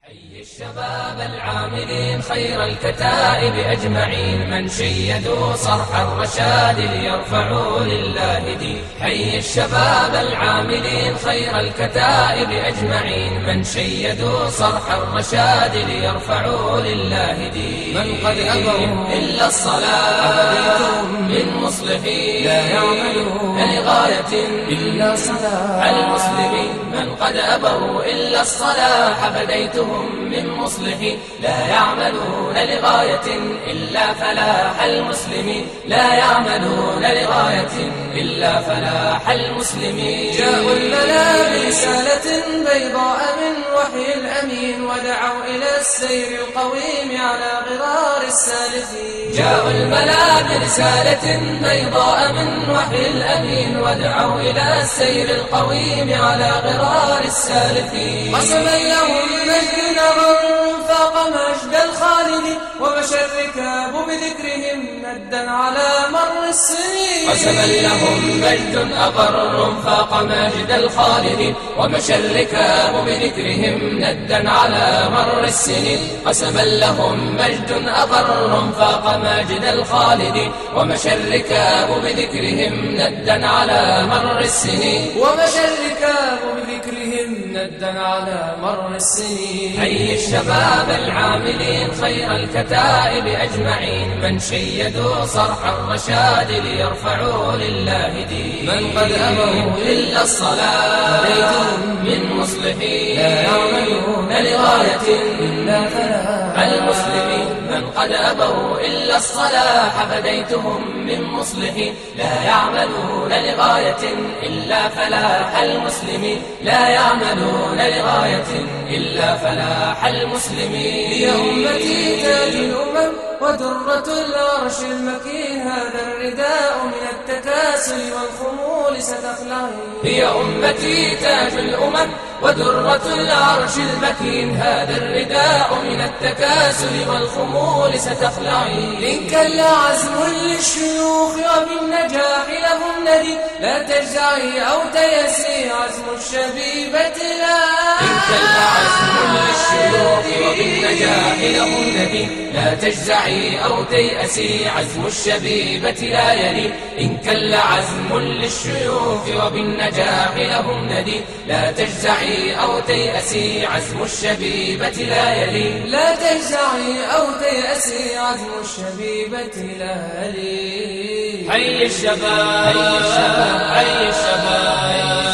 حي الشباب العاملين خير الكتائب أجمعين، من شيدوا صرح الرشاد ليرفعوا لله دين. حي الشباب العاملين خير الكتائب أجمعين، من شيدوا صرح الرشاد ليرفعوا لله دين. من قد أبوا إلا الصلاة من مصلحين، لا يعملون لغاية إلا صلاح المسلمين. من قد أبوا إلا الصلاح فديتهم من مصلحين، لا يعملون لغاية إلا فلاح المسلمين، لا يعملون لغاية إلا فلاح المسلمين. جاءوا الملا برسالة بيضاء من وحي الأمين، ودعوا إلى السير القويم على غرار السالفين. جاءوا الملا برسالة بيضاء من وحي الأمين، ودعوا إلى السير القويم على غرار السالفين. قسما لهم مجد نظر فاق مجد الخالد، ومشى الركاب بذكرهم ندا على مر السنين. قسما لهم مجد أقر فاق مجد الخالد، ومشى الركاب بذكرهم ندا على مر السنين. قسما لهم مجد أقر فاق مجد الخالد، ومشى الركاب بذكرهم ندا على مر السنين. ومشى الركاب بذكرهم ندا على مر السنين. حي الشباب العاملين خير الكتائب أجمعين، من شيدوا صرح الرشاد ليرفعوا لله دين. من قد أبوا إلا الصلاة فديتهم من مصلحين، لا يعملون لغاية إلا فلاح المسلمين. من قد أبوا إلا الصلاح فديتهم من مصلحين، لا يعملون لغاية إلا فلاح المسلمين، لا يعملون لغاية إلا فلاح المسلمين. يا أمتي تاج الأمم ودرة العرش المكين، هذا الرداء من التكاسل والخمول ستخلعين. هي أمتي تاج الأمم ودرة العرش المكين، هذا الرداء من التكاسل والخمول ستخلعين. إن كل عزم للشيوخ وبالنجاح لهم ندي، لا تجزعي أو تيسي عزم الشبيبة لا. إن كل عزم للشيوخ وبالنجاح لهم ندي، لا تجزعي أو تيأسي عزم الشبيبة لا يلي. إن كل عزم للشيوخ وبالنجاح لهم ندي، لا تجزعي أو تيأسي عزم الشبيبة لا يلي. لا تجزعي أو تيأسي عزم الشبيبة لا يلي. حي الشباب حي الشباب حي الشباب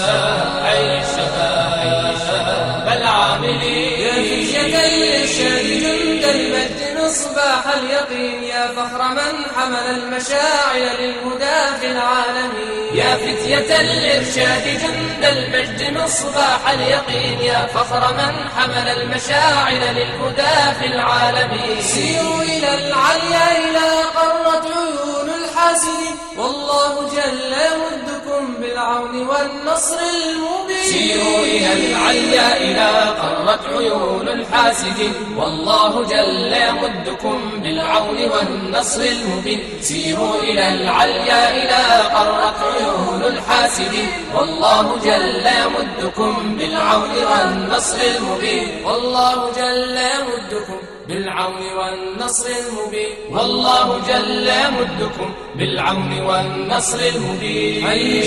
حي الشباب حي الشباب العاملين. يا فتية الإرشاد جند المجد مصباح اليقين، يا فخر من حمل المشاعر للهدى في العالمين. يا فتية الإرشاد جند المجد مصباح اليقين، يا فخر من حمل المشاعر للهدى في العالمين. سيروا إلى العليا إلى قرت عيون الحاسدين، والله جل يمدكم بالعون والنصر المبين. سيروا إلى العليا إلى قرت عيون الحاسدين، والله جل يمدكم بالعون والنصر المبين. سيروا إلى العليا إلى قرت عيون الحاسدين، والله جل يمدكم بالعون والنصر المبين. والله جل يمدكم بالعون والنصر المبين. والله جل يمدكم بالعون والنصر المبين. حي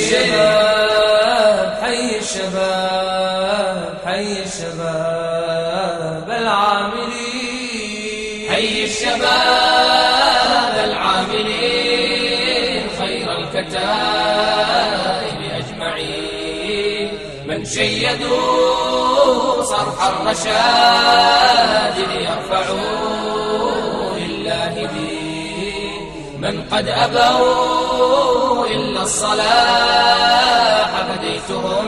الشباب حي الشباب حي الشباب العاملين. حي الشباب العاملين خير الكتائب أجمعين، من شيدوا صرح الرشاد ليرفعوا لله دين. من قد أبوا إلا الصلاح فديتهم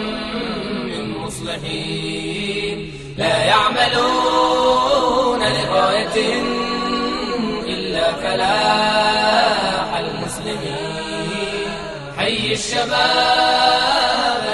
من مصلحين، لا يعملون لغاية إلا فلاح المسلمين. حي الشباب